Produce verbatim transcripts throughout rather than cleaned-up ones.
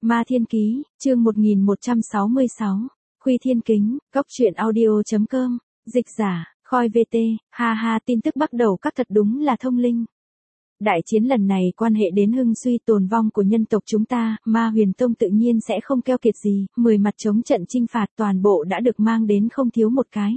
Ma Thiên Ký, chương một nghìn một trăm sáu mươi sáu, Khuy Thiên Kính, Cốc truyện audio.com, dịch giả, Khoi vê tê, ha ha tin tức bắt đầu các thật đúng là thông linh. Đại chiến lần này quan hệ đến hưng suy tồn vong của nhân tộc chúng ta, Ma Huyền Tông tự nhiên sẽ không keo kiệt gì, mười mặt chống trận chinh phạt toàn bộ đã được mang đến không thiếu một cái.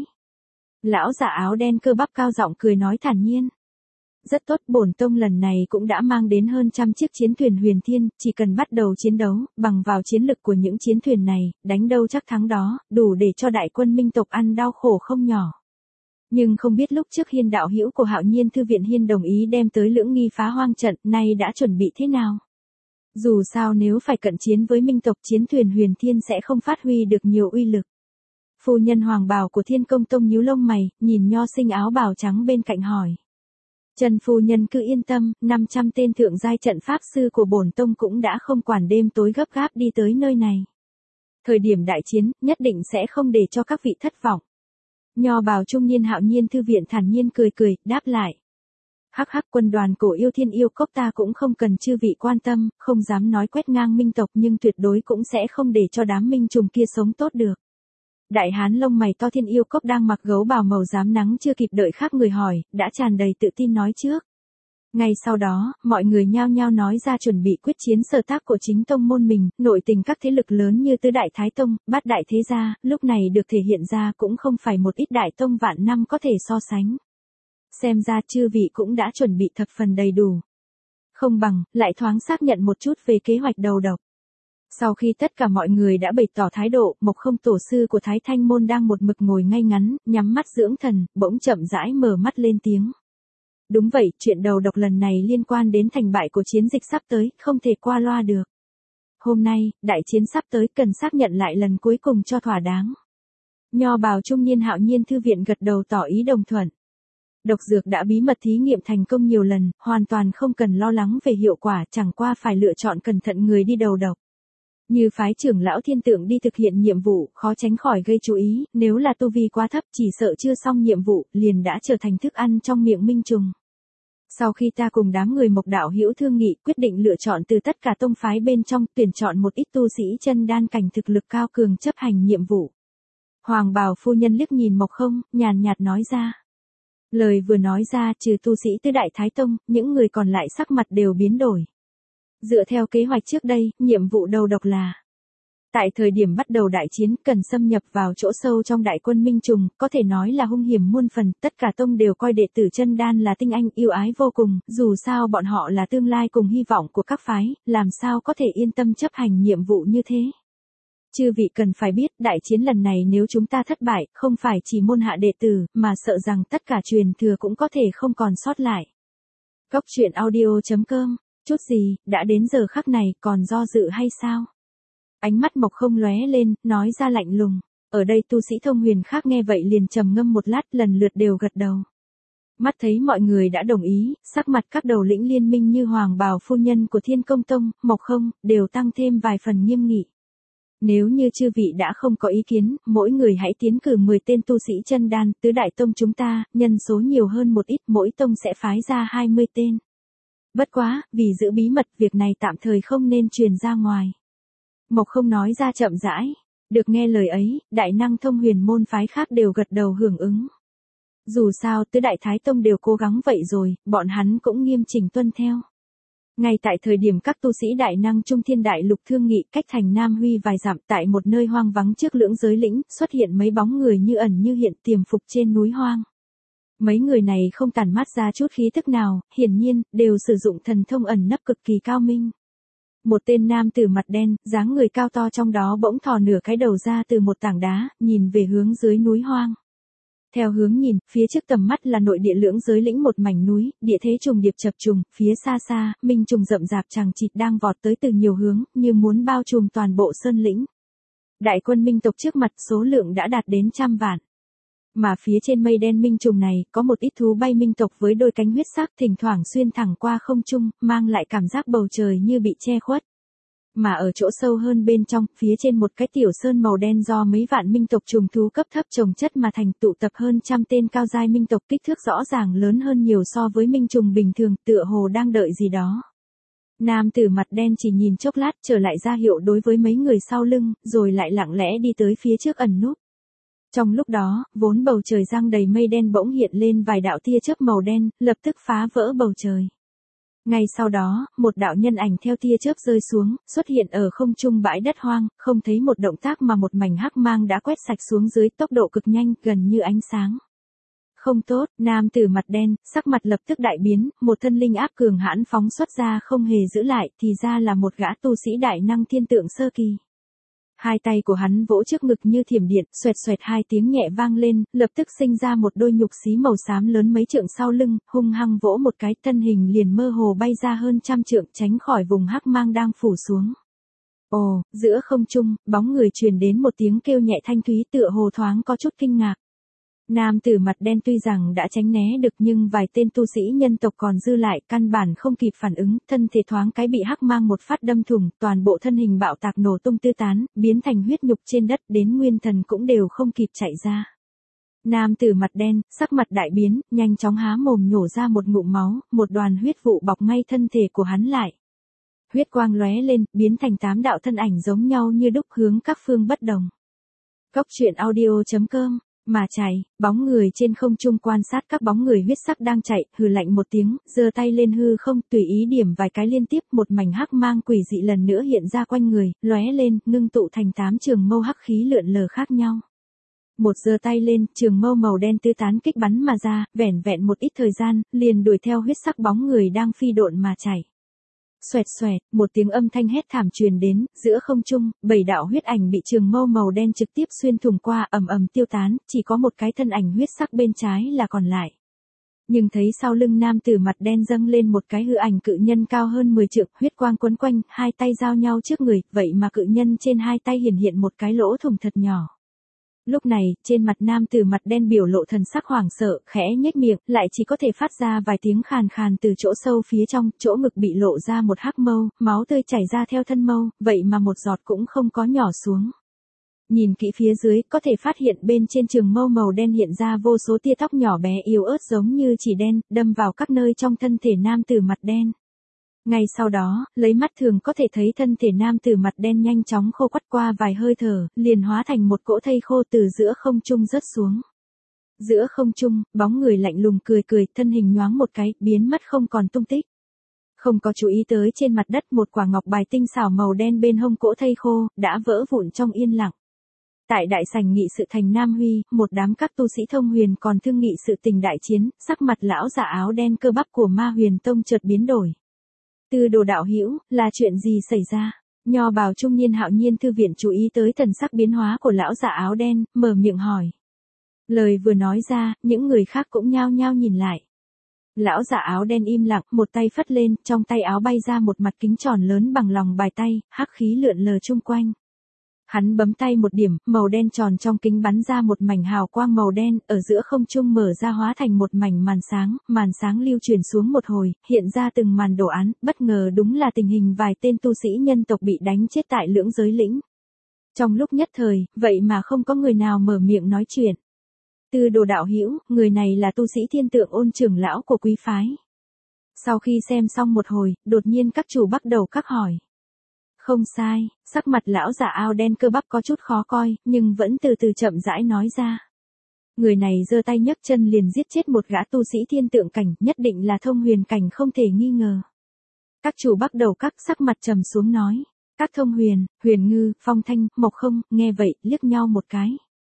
Lão giả áo đen cơ bắp cao giọng cười nói thản nhiên. Rất tốt, bổn tông lần này cũng đã mang đến hơn trăm chiếc chiến thuyền huyền thiên, chỉ cần bắt đầu chiến đấu, bằng vào chiến lực của những chiến thuyền này, đánh đâu chắc thắng đó, đủ để cho đại quân minh tộc ăn đau khổ không nhỏ. Nhưng không biết lúc trước Hiên đạo hữu của Hạo Nhiên thư viện Hiên đồng ý đem tới Lưỡng Nghi phá hoang trận, nay đã chuẩn bị thế nào? Dù sao nếu phải cận chiến với minh tộc, chiến thuyền huyền thiên sẽ không phát huy được nhiều uy lực. Phu nhân hoàng bào của Thiên Công Tông nhíu lông mày, nhìn nho sinh áo bào trắng bên cạnh hỏi. Trần phu nhân cứ yên tâm, năm trăm tên thượng giai trận pháp sư của bổn tông cũng đã không quản đêm tối gấp gáp đi tới nơi này. Thời điểm đại chiến, nhất định sẽ không để cho các vị thất vọng. Nho bào trung niên Hạo Nhiên thư viện thản nhiên cười cười, đáp lại. Hắc hắc, quân đoàn cổ yêu thiên yêu cốc ta cũng không cần chư vị quan tâm, không dám nói quét ngang minh tộc nhưng tuyệt đối cũng sẽ không để cho đám minh trùng kia sống tốt được. Đại hán lông mày to Thiên yêu cốc đang mặc gấu bào màu rám nắng chưa kịp đợi khác người hỏi, đã tràn đầy tự tin nói trước. Ngay sau đó, mọi người nhao nhao nói ra chuẩn bị quyết chiến sở tác của chính tông môn mình, nội tình các thế lực lớn như Tứ Đại Thái Tông, Bát Đại Thế Gia, lúc này được thể hiện ra cũng không phải một ít đại tông vạn năm có thể so sánh. Xem ra chư vị cũng đã chuẩn bị thập phần đầy đủ. Không bằng, lại thoáng xác nhận một chút về kế hoạch đầu độc. Sau khi tất cả mọi người đã bày tỏ thái độ, Mộc Không tổ sư của Thái Thanh môn đang một mực ngồi ngay ngắn, nhắm mắt dưỡng thần, bỗng chậm rãi mở mắt lên tiếng. Đúng vậy, chuyện đầu độc lần này liên quan đến thành bại của chiến dịch sắp tới, không thể qua loa được. Hôm nay, đại chiến sắp tới cần xác nhận lại lần cuối cùng cho thỏa đáng. Nho bào trung niên Hạo Nhiên thư viện gật đầu tỏ ý đồng thuận. Độc dược đã bí mật thí nghiệm thành công nhiều lần, hoàn toàn không cần lo lắng về hiệu quả, chẳng qua phải lựa chọn cẩn thận người đi đầu độc. Như phái trưởng lão Thiên Tượng đi thực hiện nhiệm vụ, khó tránh khỏi gây chú ý, nếu là tu vi quá thấp chỉ sợ chưa xong nhiệm vụ, liền đã trở thành thức ăn trong miệng minh trùng. Sau khi ta cùng đám người Mộc đạo hữu thương nghị, quyết định lựa chọn từ tất cả tông phái bên trong, tuyển chọn một ít tu sĩ chân đan cảnh thực lực cao cường chấp hành nhiệm vụ. Hoàng bào phu nhân liếc nhìn Mộc Không, nhàn nhạt nói ra. Lời vừa nói ra, trừ tu sĩ Tứ Đại Thái Tông, những người còn lại sắc mặt đều biến đổi. Dựa theo kế hoạch trước đây, nhiệm vụ đầu độc là tại thời điểm bắt đầu đại chiến cần xâm nhập vào chỗ sâu trong đại quân minh trùng, có thể nói là hung hiểm muôn phần, tất cả tông đều coi đệ tử chân đan là tinh anh yêu ái vô cùng, dù sao bọn họ là tương lai cùng hy vọng của các phái, làm sao có thể yên tâm chấp hành nhiệm vụ như thế. Chư vị cần phải biết, đại chiến lần này nếu chúng ta thất bại, không phải chỉ môn hạ đệ tử, mà sợ rằng tất cả truyền thừa cũng có thể không còn sót lại. Cốc truyện audio.com, chút gì, đã đến giờ khắc này, còn do dự hay sao? Ánh mắt Mộc Không lóe lên, nói ra lạnh lùng. Ở đây tu sĩ thông huyền khác nghe vậy liền trầm ngâm một lát, lần lượt đều gật đầu. Mắt thấy mọi người đã đồng ý, sắc mặt các đầu lĩnh liên minh như Hoàng bào phu nhân của Thiên Công Tông, Mộc Không, đều tăng thêm vài phần nghiêm nghị. Nếu như chư vị đã không có ý kiến, mỗi người hãy tiến cử mười tên tu sĩ chân đan, Tứ Đại Tông chúng ta, nhân số nhiều hơn một ít, mỗi tông sẽ phái ra hai mươi tên. Bất quá, vì giữ bí mật, việc này tạm thời không nên truyền ra ngoài. Mộc Không nói ra chậm rãi. Được nghe lời ấy, đại năng thông huyền môn phái khác đều gật đầu hưởng ứng. Dù sao, Tứ Đại Thái Tông đều cố gắng vậy rồi, bọn hắn cũng nghiêm chỉnh tuân theo. Ngay tại thời điểm các tu sĩ đại năng Trung Thiên Đại Lục thương nghị, cách thành Nam Huy vài dặm, tại một nơi hoang vắng trước Lưỡng Giới Lĩnh, xuất hiện mấy bóng người như ẩn như hiện tiềm phục trên núi hoang. Mấy người này không tản mát ra chút khí tức nào, hiển nhiên, đều sử dụng thần thông ẩn nấp cực kỳ cao minh. Một tên nam tử mặt đen, dáng người cao to trong đó bỗng thò nửa cái đầu ra từ một tảng đá, nhìn về hướng dưới núi hoang. Theo hướng nhìn, phía trước tầm mắt là nội địa Lưỡng Giới Lĩnh một mảnh núi, địa thế trùng điệp chập trùng, phía xa xa, minh trùng rậm rạp chằng chịt đang vọt tới từ nhiều hướng, như muốn bao trùm toàn bộ sơn lĩnh. Đại quân minh tộc trước mặt số lượng đã đạt đến trăm vạn. Mà phía trên mây đen minh trùng này, có một ít thú bay minh tộc với đôi cánh huyết sắc thỉnh thoảng xuyên thẳng qua không trung, mang lại cảm giác bầu trời như bị che khuất. Mà ở chỗ sâu hơn bên trong, phía trên một cái tiểu sơn màu đen do mấy vạn minh tộc trùng thú cấp thấp chồng chất mà thành tụ tập hơn trăm tên cao giai minh tộc kích thước rõ ràng lớn hơn nhiều so với minh trùng bình thường, tựa hồ đang đợi gì đó. Nam tử mặt đen chỉ nhìn chốc lát trở lại ra hiệu đối với mấy người sau lưng, rồi lại lặng lẽ đi tới phía trước ẩn núp. Trong lúc đó, vốn bầu trời giăng đầy mây đen bỗng hiện lên vài đạo tia chớp màu đen, lập tức phá vỡ bầu trời. Ngay sau đó, một đạo nhân ảnh theo tia chớp rơi xuống, xuất hiện ở không trung bãi đất hoang, không thấy một động tác mà một mảnh hắc mang đã quét sạch xuống dưới tốc độ cực nhanh, gần như ánh sáng. Không tốt, nam tử mặt đen, sắc mặt lập tức đại biến, một thân linh áp cường hãn phóng xuất ra không hề giữ lại, thì ra là một gã tu sĩ đại năng thiên tượng sơ kỳ. Hai tay của hắn vỗ trước ngực như thiểm điện, xoẹt xoẹt hai tiếng nhẹ vang lên, lập tức sinh ra một đôi nhục xí màu xám lớn mấy trượng sau lưng, hung hăng vỗ một cái, thân hình liền mơ hồ bay ra hơn trăm trượng, tránh khỏi vùng hắc mang đang phủ xuống. Ồ, giữa không trung, bóng người truyền đến một tiếng kêu nhẹ thanh thúy tựa hồ thoáng có chút kinh ngạc. Nam tử mặt đen tuy rằng đã tránh né được nhưng vài tên tu sĩ nhân tộc còn dư lại căn bản không kịp phản ứng, thân thể thoáng cái bị hắc mang một phát đâm thủng, toàn bộ thân hình bạo tạc nổ tung tứ tán, biến thành huyết nhục trên đất, đến nguyên thần cũng đều không kịp chạy ra. Nam tử mặt đen, sắc mặt đại biến, nhanh chóng há mồm nhổ ra một ngụm máu, một đoàn huyết vụ bọc ngay thân thể của hắn lại. Huyết quang lóe lên, biến thành tám đạo thân ảnh giống nhau như đúc hướng các phương bất đồng. Cốc truyện audio chấm com Mà chạy, bóng người trên không trung quan sát các bóng người huyết sắc đang chạy, hừ lạnh một tiếng, giơ tay lên hư không, tùy ý điểm vài cái liên tiếp, một mảnh hắc mang quỷ dị lần nữa hiện ra quanh người, lóe lên, ngưng tụ thành tám trường mâu hắc khí lượn lờ khác nhau. Một giơ tay lên, trường mâu màu đen tứ tán kích bắn mà ra, vẻn vẹn một ít thời gian, liền đuổi theo huyết sắc bóng người đang phi độn mà chạy. Xoẹt xoẹt, một tiếng âm thanh hét thảm truyền đến, giữa không trung, bảy đạo huyết ảnh bị trường mâu màu đen trực tiếp xuyên thủng qua, ầm ầm tiêu tán, chỉ có một cái thân ảnh huyết sắc bên trái là còn lại. Nhưng thấy sau lưng nam tử mặt đen dâng lên một cái hư ảnh cự nhân cao hơn mười trượng, huyết quang quấn quanh, hai tay giao nhau trước người, vậy mà cự nhân trên hai tay hiển hiện một cái lỗ thủng thật nhỏ. Lúc này, trên mặt nam tử mặt đen biểu lộ thần sắc hoảng sợ, khẽ nhếch miệng, lại chỉ có thể phát ra vài tiếng khàn khàn từ chỗ sâu phía trong, chỗ ngực bị lộ ra một hắc mâu, máu tươi chảy ra theo thân mâu, vậy mà một giọt cũng không có nhỏ xuống. Nhìn kỹ phía dưới, có thể phát hiện bên trên trường mâu màu đen hiện ra vô số tia tóc nhỏ bé yếu ớt giống như chỉ đen, đâm vào các nơi trong thân thể nam tử mặt đen. Ngay sau đó, lấy mắt thường có thể thấy thân thể nam tử mặt đen nhanh chóng khô quắt qua vài hơi thở, liền hóa thành một cỗ thây khô từ giữa không trung rớt xuống. Giữa không trung, bóng người lạnh lùng cười cười, thân hình nhoáng một cái, biến mất không còn tung tích. Không có chú ý tới trên mặt đất một quả ngọc bài tinh xảo màu đen bên hông cỗ thây khô, đã vỡ vụn trong yên lặng. Tại đại sảnh nghị sự thành Nam Huy, một đám các tu sĩ thông huyền còn thương nghị sự tình đại chiến, sắc mặt lão giả áo đen cơ bắp của Ma Huyền Tông chợt biến đổi. Tư Đồ đạo hữu, là chuyện gì xảy ra? Nho bào trung niên Hạo Nhiên thư viện chú ý tới thần sắc biến hóa của lão giả áo đen, mở miệng hỏi. Lời vừa nói ra, những người khác cũng nhao nhao nhìn lại. Lão giả áo đen im lặng, một tay phất lên, trong tay áo bay ra một mặt kính tròn lớn bằng lòng bài tay, hắc khí lượn lờ chung quanh. Hắn bấm tay một điểm, màu đen tròn trong kính bắn ra một mảnh hào quang màu đen, ở giữa không trung mở ra hóa thành một mảnh màn sáng, màn sáng lưu truyền xuống một hồi, hiện ra từng màn đồ án, bất ngờ đúng là tình hình vài tên tu sĩ nhân tộc bị đánh chết tại lưỡng giới lĩnh. Trong lúc nhất thời, vậy mà không có người nào mở miệng nói chuyện. Tư Đồ đạo hữu, người này là tu sĩ Thiên Tượng Ôn trưởng lão của quý phái. Sau khi xem xong một hồi, đột nhiên các chủ bắt đầu các hỏi. Không sai, sắc mặt lão giả áo đen cơ bắp có chút khó coi, nhưng vẫn từ từ chậm rãi nói ra. Người này giơ tay nhấc chân liền giết chết một gã tu sĩ thiên tượng cảnh, nhất định là thông huyền cảnh không thể nghi ngờ. Các chủ bắt đầu các sắc mặt trầm xuống nói. Các thông huyền, Huyền Ngư, Phong Thanh, Mộc Không, nghe vậy, liếc nhau một cái.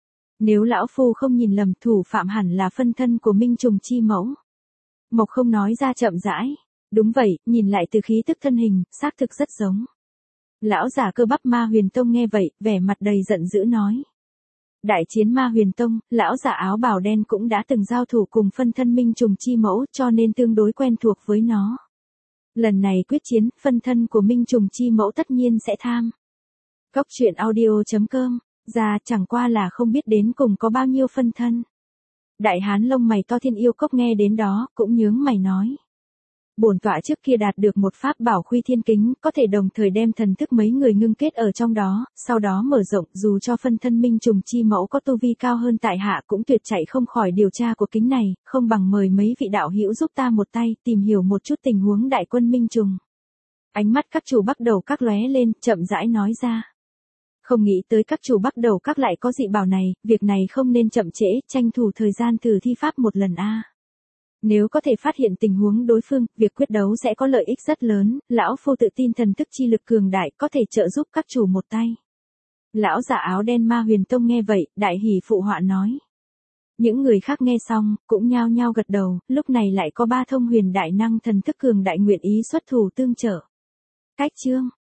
Nếu lão phu không nhìn lầm, thủ phạm hẳn là phân thân của Minh Trùng Chi Mẫu. Mộc Không nói ra chậm rãi. Đúng vậy, nhìn lại từ khí tức thân hình, xác thực rất giống. Lão giả cơ bắp Ma Huyền Tông nghe vậy, vẻ mặt đầy giận dữ nói. Đại chiến Ma Huyền Tông, lão giả áo bào đen cũng đã từng giao thủ cùng phân thân Minh Trùng Chi Mẫu cho nên tương đối quen thuộc với nó. Lần này quyết chiến, phân thân của Minh Trùng Chi Mẫu tất nhiên sẽ tham. Cốc truyện audio chấm com, ra chẳng qua là không biết đến cùng có bao nhiêu phân thân. Đại hán lông mày to Thiên Yêu Cốc nghe đến đó, cũng nhướng mày nói. Bổn tọa trước kia đạt được một pháp bảo Khuy Thiên Kính, có thể đồng thời đem thần thức mấy người ngưng kết ở trong đó, sau đó mở rộng, dù cho phân thân Minh Trùng Chi Mẫu có tu vi cao hơn tại hạ cũng tuyệt chạy không khỏi điều tra của kính này, không bằng mời mấy vị đạo hữu giúp ta một tay, tìm hiểu một chút tình huống đại quân Minh Trùng. Ánh mắt các chủ bắt đầu các lóe lên, chậm rãi nói ra. Không nghĩ tới các chủ bắt đầu các lại có dị bảo này, việc này không nên chậm trễ, tranh thủ thời gian thử thi pháp một lần a. Nếu có thể phát hiện tình huống đối phương, việc quyết đấu sẽ có lợi ích rất lớn, lão phu tự tin thần thức chi lực cường đại có thể trợ giúp các chủ một tay. Lão giả áo đen Ma Huyền Tông nghe vậy, đại hỉ phụ họa nói. Những người khác nghe xong, cũng nhao nhao gật đầu, lúc này lại có ba thông huyền đại năng thần thức cường đại nguyện ý xuất thủ tương trợ. Cách chương